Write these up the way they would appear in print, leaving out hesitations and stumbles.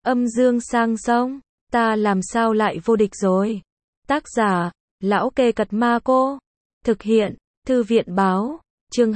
Âm dương sang sông, ta làm sao lại vô địch rồi. Tác giả, Lão Kê Cật Ma Cô. Thực hiện, Thư viện Báo. Chương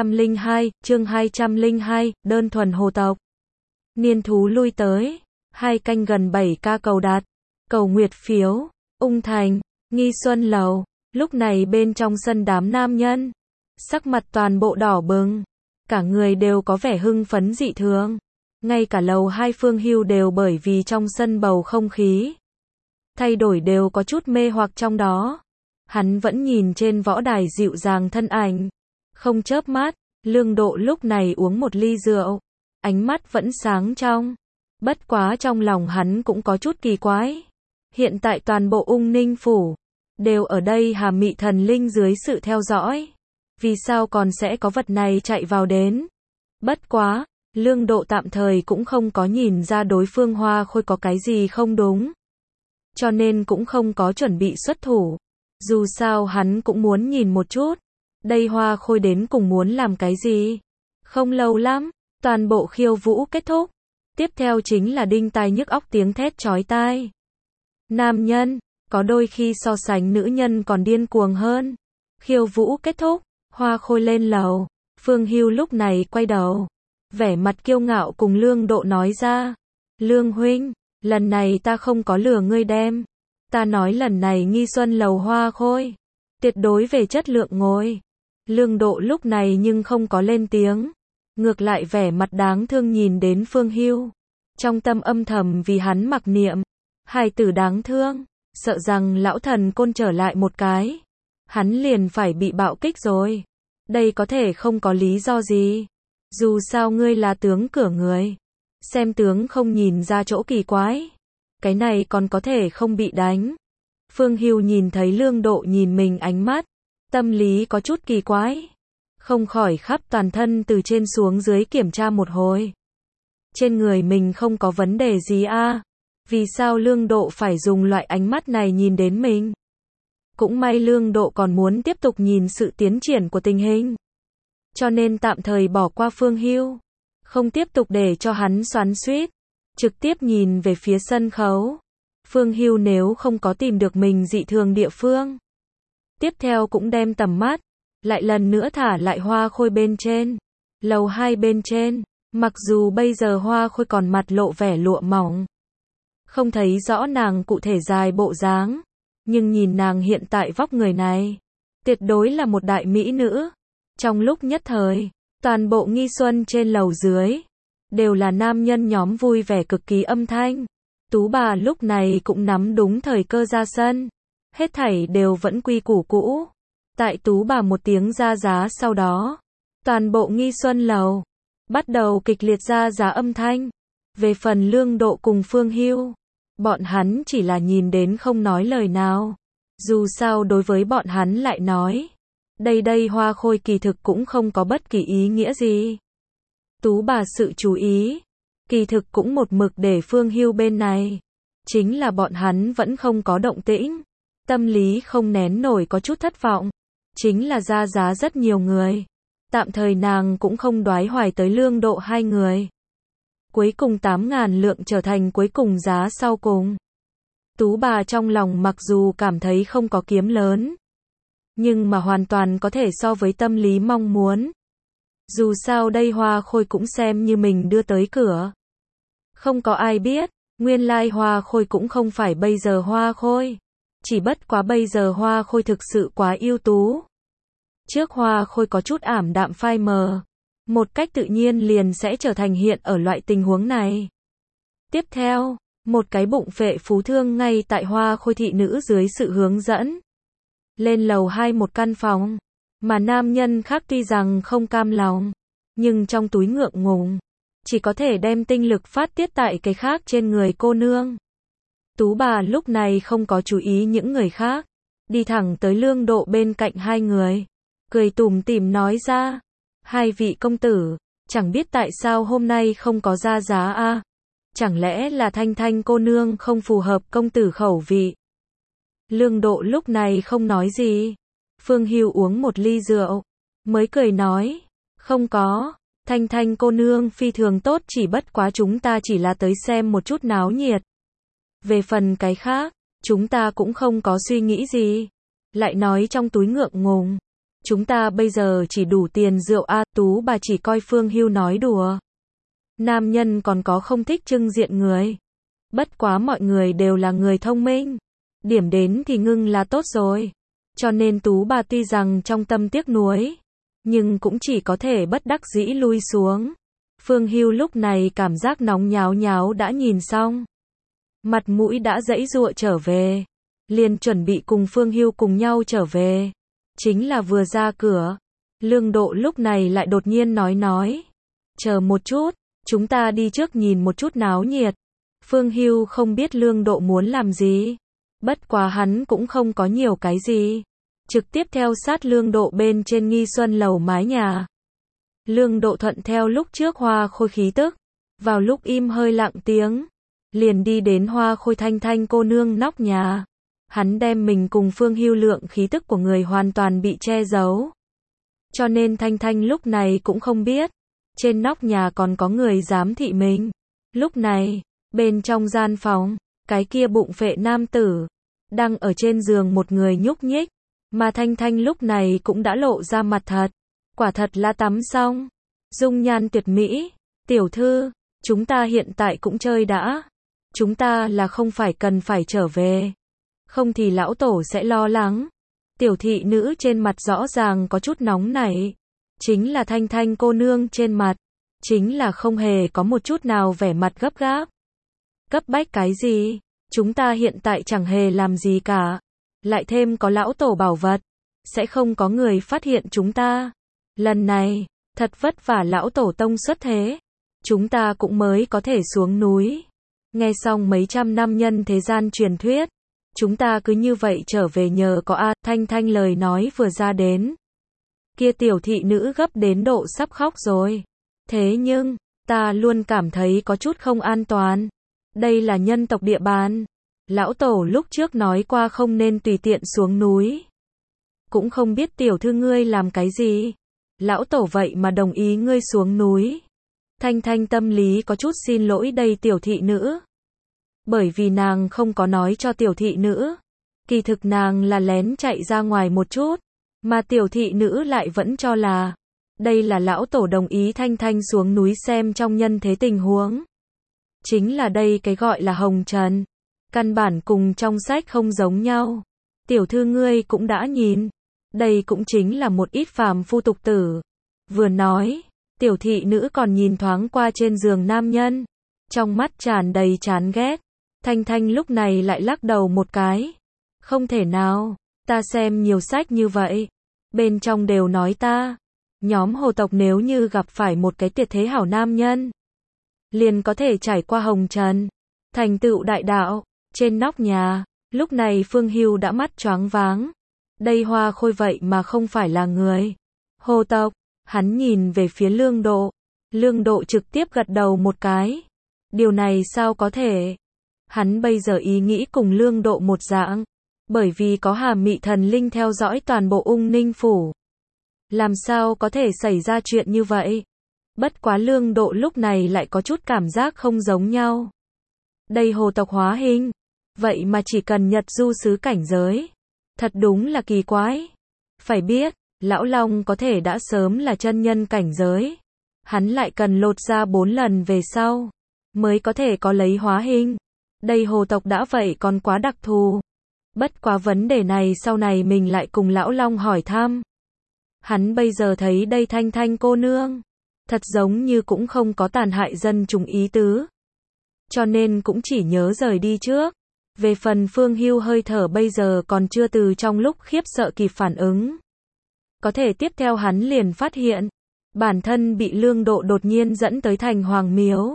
202, đơn thuần hồ tộc. Niên thú lui tới, 2 canh gần 7k cầu đặt, cầu nguyệt phiếu, Ung Thành, Nghi Xuân Lầu, lúc này bên trong sân đám nam nhân, sắc mặt toàn bộ đỏ bừng, cả người đều có vẻ hưng phấn dị thường, ngay cả lầu 2 Phương Hưu đều bởi vì trong sân bầu không khí thay đổi đều có chút mê hoặc trong đó. Hắn vẫn nhìn trên võ đài dịu dàng thân ảnh, không chớp mắt. Lương Độ lúc này uống một ly rượu, ánh mắt vẫn sáng trong. Bất quá trong lòng hắn cũng có chút kỳ quái. Hiện tại toàn bộ Ung Ninh phủ đều ở đây Hà Mị thần linh dưới sự theo dõi. Vì sao còn sẽ có vật này chạy vào đến? Bất quá, Lương Độ tạm thời cũng không có nhìn ra đối phương Hoa Khôi có cái gì không đúng, cho nên cũng không có chuẩn bị xuất thủ. Dù sao hắn cũng muốn nhìn một chút, đây Hoa Khôi đến cùng muốn làm cái gì. Không lâu lắm, toàn bộ khiêu vũ kết thúc. Tiếp theo chính là đinh tai nhức óc tiếng thét chói tai. Nam nhân, có đôi khi so sánh nữ nhân còn điên cuồng hơn. Khiêu vũ kết thúc, Hoa Khôi lên lầu. Phương Hưu lúc này quay đầu, vẻ mặt kiêu ngạo cùng Lương Độ nói ra. Lương huynh, lần này ta không có lừa ngươi đem. Ta nói lần này Nghi Xuân Lầu Hoa Khôi tuyệt đối về chất lượng ngồi. Lương Độ lúc này nhưng không có lên tiếng, ngược lại vẻ mặt đáng thương nhìn đến Phương Hưu, trong tâm âm thầm vì hắn mặc niệm. Hài tử đáng thương, sợ rằng lão thần côn trở lại một cái, hắn liền phải bị bạo kích rồi. Đây có thể không có lý do gì. Dù sao ngươi là tướng cửa người, xem tướng không nhìn ra chỗ kỳ quái. Cái này còn có thể không bị đánh. Phương Hưu nhìn thấy Lương Độ nhìn mình ánh mắt, tâm lý có chút kỳ quái, không khỏi khắp toàn thân từ trên xuống dưới kiểm tra một hồi. Trên người mình không có vấn đề gì à? Vì sao Lương Độ phải dùng loại ánh mắt này nhìn đến mình? Cũng may Lương Độ còn muốn tiếp tục nhìn sự tiến triển của tình hình, cho nên tạm thời bỏ qua Phương Hưu, không tiếp tục để cho hắn xoắn xuýt, trực tiếp nhìn về phía sân khấu. Phương Hưu nếu không có tìm được mình dị thường địa phương, tiếp theo cũng đem tầm mắt lại lần nữa thả lại Hoa Khôi bên trên, lầu 2 bên trên. Mặc dù bây giờ Hoa Khôi còn mặt lộ vẻ lụa mỏng, không thấy rõ nàng cụ thể dài bộ dáng, nhưng nhìn nàng hiện tại vóc người này, tuyệt đối là một đại mỹ nữ. Trong lúc nhất thời, toàn bộ Nghi Xuân trên lầu dưới đều là nam nhân nhóm vui vẻ cực kỳ âm thanh. Tú bà lúc này cũng nắm đúng thời cơ ra sân, hết thảy đều vẫn quy củ cũ. Tại Tú bà một tiếng ra giá sau đó, toàn bộ Nghi Xuân lầu bắt đầu kịch liệt ra giá âm thanh. Về phần Lương Độ cùng Phương Hưu, bọn hắn chỉ là nhìn đến không nói lời nào. Dù sao đối với bọn hắn lại nói, đây Hoa Khôi kỳ thực cũng không có bất kỳ ý nghĩa gì. Tú bà sự chú ý, kỳ thực cũng một mực để Phương Hưu bên này. Chính là bọn hắn vẫn không có động tĩnh. Tâm lý không nén nổi có chút thất vọng. Chính là ra giá rất nhiều người. Tạm thời nàng cũng không đoái hoài tới Lương Độ hai người. Cuối cùng 8.000 lượng trở thành cuối cùng giá sau cùng. Tú bà trong lòng mặc dù cảm thấy không có kiếm lớn, nhưng mà hoàn toàn có thể so với tâm lý mong muốn. Dù sao đây Hoa Khôi cũng xem như mình đưa tới cửa. Không có ai biết, nguyên lai Hoa Khôi cũng không phải bây giờ Hoa Khôi. Chỉ bất quá bây giờ Hoa Khôi thực sự quá ưu tú. Trước Hoa Khôi có chút ảm đạm phai mờ, một cách tự nhiên liền sẽ trở thành hiện ở loại tình huống này. Tiếp theo, một cái bụng phệ phú thương ngay tại Hoa Khôi thị nữ dưới sự hướng dẫn. Lên lầu 2 một căn phòng, mà nam nhân khác tuy rằng không cam lòng, nhưng trong túi ngượng ngùng, chỉ có thể đem tinh lực phát tiết tại cái khác trên người cô nương. Tú bà lúc này không có chú ý những người khác, đi thẳng tới Lương Độ bên cạnh hai người, cười tủm tỉm nói ra. Hai vị công tử, chẳng biết tại sao hôm nay không có ra giá a? Chẳng lẽ là Thanh Thanh cô nương không phù hợp công tử khẩu vị? Lương Độ lúc này không nói gì. Phương Hưu uống một ly rượu, mới cười nói, không có, Thanh Thanh cô nương phi thường tốt, chỉ bất quá chúng ta chỉ là tới xem một chút náo nhiệt. Về phần cái khác, chúng ta cũng không có suy nghĩ gì. Lại nói trong túi ngượng ngùng. Chúng ta bây giờ chỉ đủ tiền rượu a. Tú bà chỉ coi Phương Hưu nói đùa. Nam nhân còn có không thích trưng diện người. Bất quá mọi người đều là người thông minh. Điểm đến thì ngưng là tốt rồi. Cho nên Tú bà tuy rằng trong tâm tiếc nuối, nhưng cũng chỉ có thể bất đắc dĩ lui xuống. Phương Hưu lúc này cảm giác nóng nháo nháo đã nhìn xong. Mặt mũi đã giãy giụa trở về. Liền chuẩn bị cùng Phương Hưu cùng nhau trở về. Chính là vừa ra cửa, Lương Độ lúc này lại đột nhiên nói. Chờ một chút, chúng ta đi trước nhìn một chút náo nhiệt. Phương Hưu không biết Lương Độ muốn làm gì. Bất quá hắn cũng không có nhiều cái gì. Trực tiếp theo sát Lương Độ bên trên Nghi Xuân lầu mái nhà. Lương Độ thuận theo lúc trước Hoa Khôi khí tức. Vào lúc im hơi lặng tiếng, liền đi đến Hoa Khôi Thanh Thanh cô nương nóc nhà. Hắn đem mình cùng Phương Hưu lượng khí tức của người hoàn toàn bị che giấu. Cho nên Thanh Thanh lúc này cũng không biết. Trên nóc nhà còn có người giám thị mình. Lúc này, bên trong gian phòng, cái kia bụng phệ nam tử, đang ở trên giường một người nhúc nhích. Mà Thanh Thanh lúc này cũng đã lộ ra mặt thật. Quả thật là tắm xong. Dung nhan tuyệt mỹ. Tiểu thư, chúng ta hiện tại cũng chơi đã. Chúng ta là không phải cần phải trở về. Không thì lão tổ sẽ lo lắng. Tiểu thị nữ trên mặt rõ ràng có chút nóng nảy. Chính là Thanh Thanh cô nương trên mặt. Chính là không hề có một chút nào vẻ mặt gấp gáp. Cấp bách cái gì? Chúng ta hiện tại chẳng hề làm gì cả. Lại thêm có lão tổ bảo vật. Sẽ không có người phát hiện chúng ta. Lần này, thật vất vả lão tổ tông xuất thế. Chúng ta cũng mới có thể xuống núi. Nghe xong mấy trăm năm nhân thế gian truyền thuyết. Chúng ta cứ như vậy trở về nhờ có a. Thanh Thanh lời nói vừa ra đến. Kia tiểu thị nữ gấp đến độ sắp khóc rồi. Thế nhưng, ta luôn cảm thấy có chút không an toàn. Đây là nhân tộc địa bàn. Lão tổ lúc trước nói qua không nên tùy tiện xuống núi. Cũng không biết tiểu thư ngươi làm cái gì. Lão tổ vậy mà đồng ý ngươi xuống núi. Thanh Thanh tâm lý có chút xin lỗi đây tiểu thị nữ. Bởi vì nàng không có nói cho tiểu thị nữ. Kỳ thực nàng là lén chạy ra ngoài một chút. Mà tiểu thị nữ lại vẫn cho là đây là lão tổ đồng ý Thanh Thanh xuống núi xem trong nhân thế tình huống. Chính là đây cái gọi là hồng trần. Căn bản cùng trong sách không giống nhau. Tiểu thư ngươi cũng đã nhìn. Đây cũng chính là một ít phàm phu tục tử. Vừa nói, tiểu thị nữ còn nhìn thoáng qua trên giường nam nhân. Trong mắt tràn đầy chán ghét. Thanh Thanh lúc này lại lắc đầu một cái. Không thể nào, ta xem nhiều sách như vậy. Bên trong đều nói ta. Nhóm hồ tộc nếu như gặp phải một cái tuyệt thế hảo nam nhân. Liền có thể trải qua hồng trần. Thành tựu đại đạo. Trên nóc nhà, lúc này Phương Hưu đã mắt choáng váng. Đây Hoa Khôi vậy mà không phải là người hồ tộc. Hắn nhìn về phía Lương Độ. Lương Độ trực tiếp gật đầu một cái. Điều này sao có thể? Hắn bây giờ ý nghĩ cùng Lương Độ một dạng. Bởi vì có Hà Mị thần linh theo dõi toàn bộ Ung Ninh phủ. Làm sao có thể xảy ra chuyện như vậy? Bất quá Lương Độ lúc này lại có chút cảm giác không giống nhau. Đây hồ tộc hóa hình. Vậy mà chỉ cần Nhật du sứ cảnh giới. Thật đúng là kỳ quái. Phải biết, Lão Long có thể đã sớm là chân nhân cảnh giới. Hắn lại cần lột ra 4 lần về sau. Mới có thể có lấy hóa hình. Đây hồ tộc đã vậy còn quá đặc thù. Bất quá vấn đề này sau này mình lại cùng Lão Long hỏi thăm. Hắn bây giờ thấy đây Thanh Thanh cô nương. Thật giống như cũng không có tàn hại dân chúng ý tứ. Cho nên cũng chỉ nhớ rời đi trước. Về phần Phương Hưu hơi thở bây giờ còn chưa từ trong lúc khiếp sợ kịp phản ứng. Có thể tiếp theo hắn liền phát hiện. Bản thân bị Lương Độ đột nhiên dẫn tới thành Hoàng Miếu.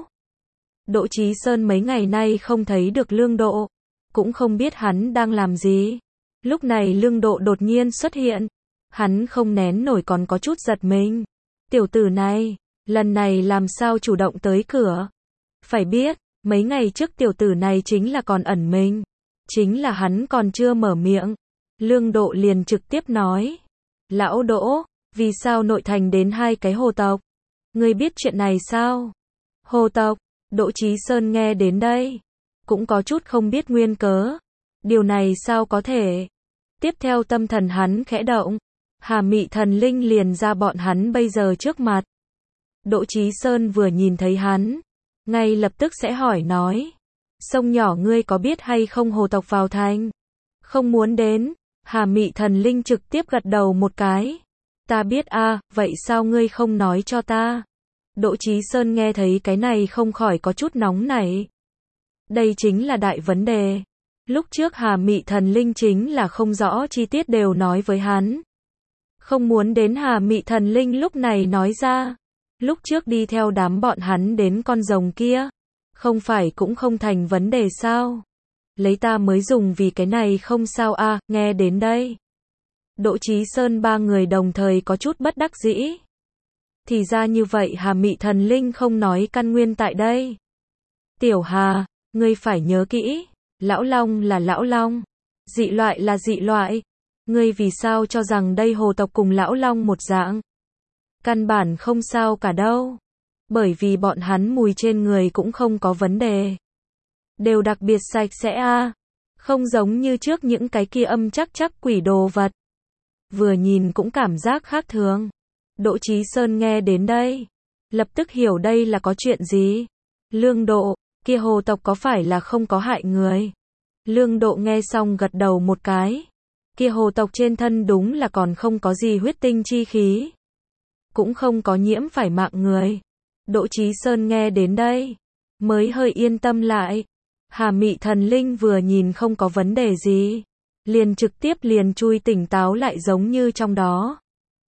Đỗ Chí Sơn mấy ngày nay không thấy được Lương Độ. Cũng không biết hắn đang làm gì. Lúc này Lương Độ đột nhiên xuất hiện. Hắn không nén nổi còn có chút giật mình. Tiểu tử này, lần này làm sao chủ động tới cửa. Phải biết, mấy ngày trước tiểu tử này chính là còn ẩn mình. Chính là hắn còn chưa mở miệng. Lương Độ liền trực tiếp nói. Lão Đỗ, vì sao nội thành đến 2 cái hồ tộc? Ngươi biết chuyện này sao? Hồ tộc, Đỗ Chí Sơn nghe đến đây, cũng có chút không biết nguyên cớ. Điều này sao có thể? Tiếp theo tâm thần hắn khẽ động, Hà Mị thần linh liền ra bọn hắn bây giờ trước mặt. Đỗ Chí Sơn vừa nhìn thấy hắn, ngay lập tức sẽ hỏi nói, sông nhỏ ngươi có biết hay không hồ tộc vào thành? Không muốn đến. Hà Mị thần linh trực tiếp gật đầu một cái. Ta biết a, vậy sao ngươi không nói cho ta? Đỗ Chí Sơn nghe thấy cái này không khỏi có chút nóng nảy. Đây chính là đại vấn đề. Lúc trước Hà Mị thần linh chính là không rõ chi tiết đều nói với hắn. Không muốn đến. Hà Mị thần linh lúc này nói ra, lúc trước đi theo đám bọn hắn đến con rồng kia, không phải cũng không thành vấn đề sao? Lấy ta mới dùng vì cái này không sao a. Nghe đến đây, Đỗ Chí Sơn ba người đồng thời có chút bất đắc dĩ. Thì ra như vậy. Hà Mị thần linh không nói căn nguyên tại đây. Tiểu Hà, ngươi phải nhớ kỹ, lão long là lão long, dị loại là dị loại. Ngươi vì sao cho rằng đây hồ tộc cùng lão long một dạng? Căn bản không sao cả đâu. Bởi vì bọn hắn mùi trên người cũng không có vấn đề. Đều đặc biệt sạch sẽ a, không giống như trước những cái kia âm chắc quỷ đồ vật. Vừa nhìn cũng cảm giác khác thường. Đỗ Chí Sơn nghe đến đây, lập tức hiểu đây là có chuyện gì. Lương Độ, kia hồ tộc có phải là không có hại người? Lương Độ nghe xong gật đầu một cái. Kia hồ tộc trên thân đúng là còn không có gì huyết tinh chi khí, cũng không có nhiễm phải mạng người. Đỗ Chí Sơn nghe đến đây, mới hơi yên tâm lại. Hà Mị thần linh vừa nhìn không có vấn đề gì, liền trực tiếp liền chui tỉnh táo lại giống như trong đó.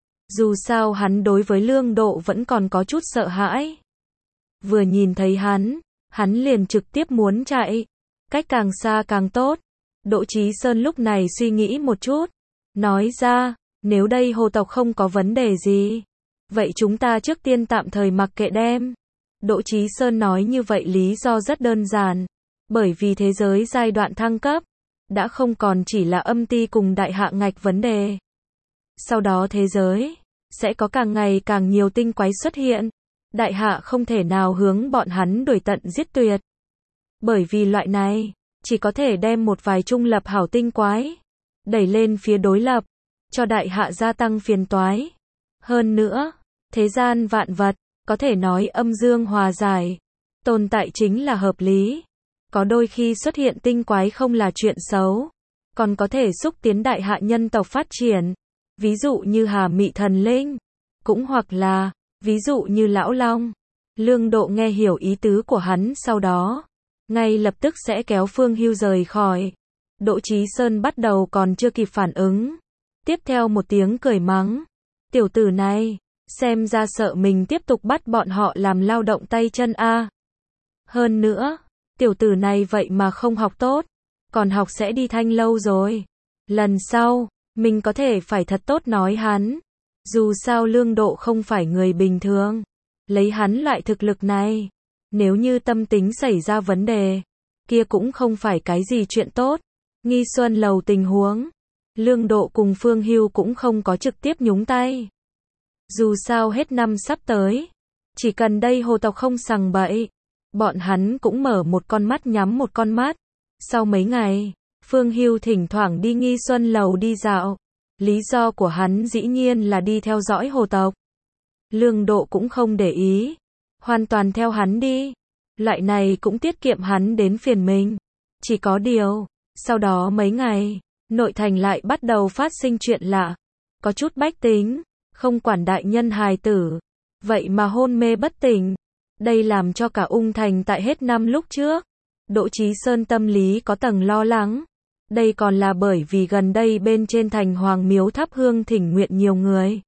Dù sao hắn đối với Lương Độ vẫn còn có chút sợ hãi. Vừa nhìn thấy hắn liền trực tiếp muốn chạy, cách càng xa càng tốt. Đỗ Chí Sơn lúc này suy nghĩ một chút, nói ra, nếu đây hồ tộc không có vấn đề gì, vậy chúng ta trước tiên tạm thời mặc kệ đem. Đỗ Chí Sơn nói như vậy lý do rất đơn giản, bởi vì thế giới giai đoạn thăng cấp, đã không còn chỉ là âm ti cùng đại hạ ngạch vấn đề. Sau đó thế giới sẽ có càng ngày càng nhiều tinh quái xuất hiện, đại hạ không thể nào hướng bọn hắn đuổi tận giết tuyệt. Bởi vì loại này, chỉ có thể đem một vài trung lập hảo tinh quái đẩy lên phía đối lập, cho đại hạ gia tăng phiền toái. Hơn nữa, thế gian vạn vật, có thể nói âm dương hòa giải, tồn tại chính là hợp lý. Có đôi khi xuất hiện tinh quái không là chuyện xấu, còn có thể xúc tiến đại hạ nhân tộc phát triển. Ví dụ như Hà Mị thần linh, cũng hoặc là, ví dụ như lão long. Lương Độ nghe hiểu ý tứ của hắn sau đó, ngay lập tức sẽ kéo Phương Hưu rời khỏi. Đỗ Chí Sơn bắt đầu còn chưa kịp phản ứng, tiếp theo một tiếng cười mắng. Tiểu tử này, xem ra sợ mình tiếp tục bắt bọn họ làm lao động tay chân a. Hơn nữa, tiểu tử này vậy mà không học tốt, còn học sẽ đi Thanh Lâu rồi. Lần sau, mình có thể phải thật tốt nói hắn. Dù sao Lương Độ không phải người bình thường. Lấy hắn loại thực lực này, nếu như tâm tính xảy ra vấn đề, kia cũng không phải cái gì chuyện tốt. Nghi Xuân Lầu tình huống, Lương Độ cùng Phương Hưu cũng không có trực tiếp nhúng tay. Dù sao hết năm sắp tới, chỉ cần đây hồ tộc không sằng bậy, bọn hắn cũng mở một con mắt nhắm một con mắt. Sau mấy ngày, Phương Hưu thỉnh thoảng đi Nghi Xuân Lầu đi dạo. Lý do của hắn dĩ nhiên là đi theo dõi hồ tộc. Lương Độ cũng không để ý, hoàn toàn theo hắn đi. Loại này cũng tiết kiệm hắn đến phiền mình. Chỉ có điều, sau đó mấy ngày, nội thành lại bắt đầu phát sinh chuyện lạ. Có chút bách tính, không quản đại nhân hài tử, vậy mà hôn mê bất tỉnh. Đây làm cho cả Ung Thành tại hết năm lúc trước, Đỗ Chí Sơn tâm lý có tầng lo lắng. Đây còn là bởi vì gần đây bên trên thành Hoàng Miếu thắp hương thỉnh nguyện nhiều người.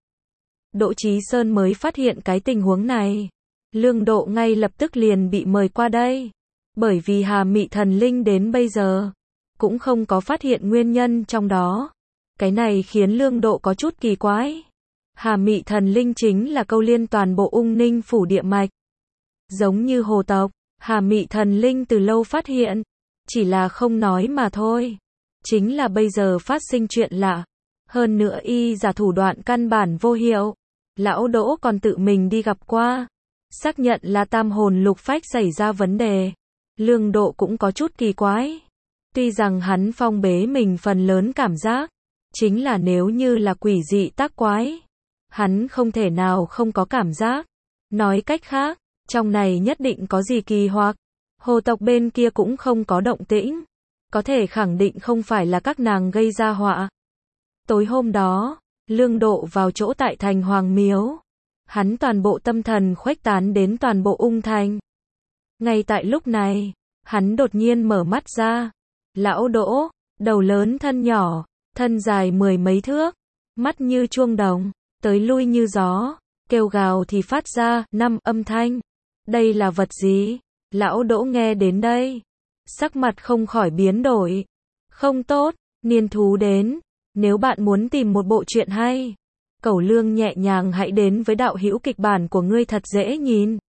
Đỗ Chí Sơn mới phát hiện cái tình huống này. Lương Độ ngay lập tức liền bị mời qua đây. Bởi vì Hà Mị thần linh đến bây giờ, cũng không có phát hiện nguyên nhân trong đó. Cái này khiến Lương Độ có chút kỳ quái. Hà Mị thần linh chính là câu liên toàn bộ Ung Ninh phủ địa mạch. Giống như hồ tộc, Hà Mị thần linh từ lâu phát hiện, chỉ là không nói mà thôi. Chính là bây giờ phát sinh chuyện lạ. Hơn nữa y giả thủ đoạn căn bản vô hiệu. Lão Đỗ còn tự mình đi gặp qua, xác nhận là tam hồn lục phách xảy ra vấn đề. Lương Độ cũng có chút kỳ quái. Tuy rằng hắn phong bế mình phần lớn cảm giác, chính là nếu như là quỷ dị tác quái, hắn không thể nào không có cảm giác. Nói cách khác, trong này nhất định có gì kỳ hoặc. Hồ tộc bên kia cũng không có động tĩnh, có thể khẳng định không phải là các nàng gây ra họa. Tối hôm đó, Lương Độ vào chỗ tại thành Hoàng Miếu. Hắn toàn bộ tâm thần khuếch tán đến toàn bộ Ung Thành. Ngay tại lúc này, hắn đột nhiên mở mắt ra. Lão Đỗ, đầu lớn thân nhỏ, thân dài 10 mấy thước, mắt như chuông đồng, tới lui như gió, kêu gào thì phát ra 5 âm thanh. Đây là vật gì? Lão Đỗ nghe đến đây, sắc mặt không khỏi biến đổi. Không tốt, niên thú đến. Nếu bạn muốn tìm một bộ truyện hay, Cẩu Lương nhẹ nhàng hãy đến với đạo hữu kịch bản của ngươi thật dễ nhìn.